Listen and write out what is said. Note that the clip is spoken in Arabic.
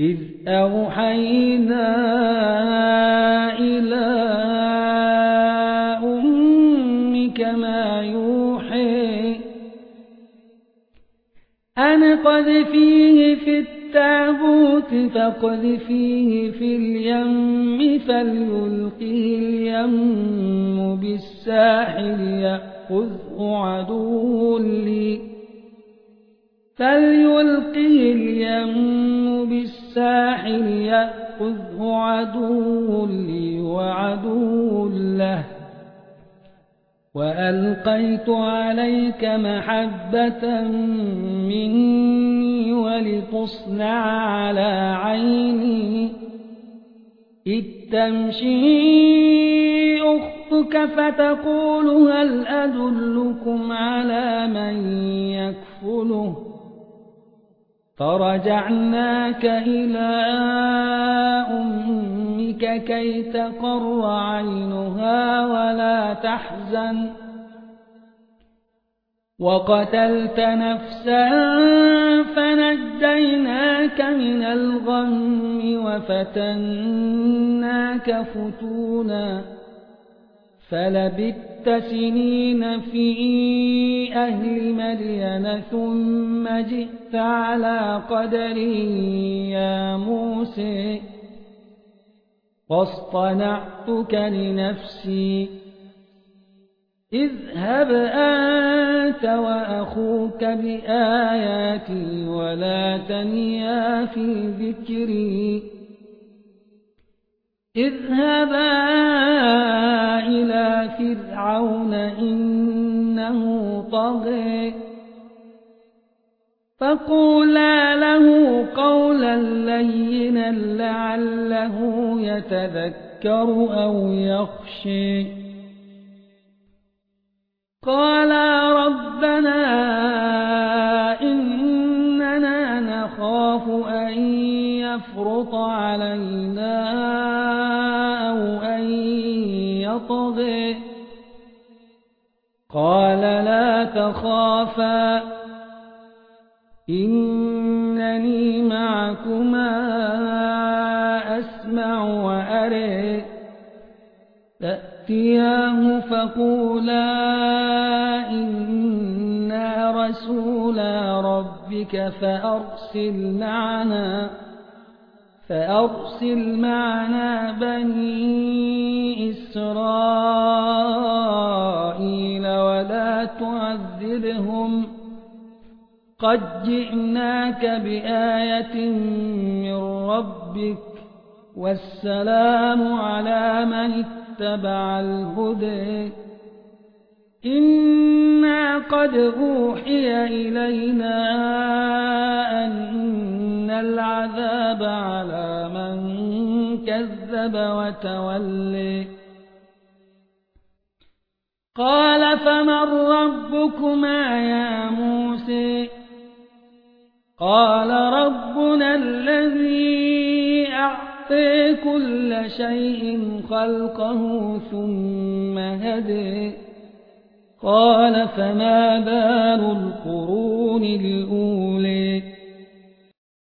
إذ أوحينا إلى أمك ما يوحي أن اقذفيه في التابوت فاقذفيه في اليم فليلقه اليم بالساحل يأخذه عدو لي وعدو له وألقيت عليك محبة مني ولتصنع على عيني إذ تمشي أختك فتقول هل أدلكم على من يكفله فرجعناك إلى أمك كي تقر عينها ولا تحزن وقتلت نفسا فنجيناك من الغم وفتناك فتونا فلبثت سنين في أهل مدين ثم جئت على قدري يا موسى واصطنعتك لنفسي اذهب أنت وأخوك بآياتي ولا تنيا في ذكري اذهبا إلى فرعون إنه طغى فقولا له قولا لينا لعله يتذكر أو يخشى قالا ربنا إننا نخاف أن يفرط علينا أو أن يطغى قال لا تخافا إنني معكما أسمع وأرى فأتياه فقولا إنا رسولا ربك فأرسل معنا بني إسرائيل ولا تعذبهم قد جئناك بآية من ربك والسلام على من اتبع الهدى إنا قد أوحي إلينا أن العذاب على من كذب وتولى قال فمن ربكما يا موسى قال ربنا الذي أعطى كل شيء خلقه ثم هدى قال فما بال القرون الأولى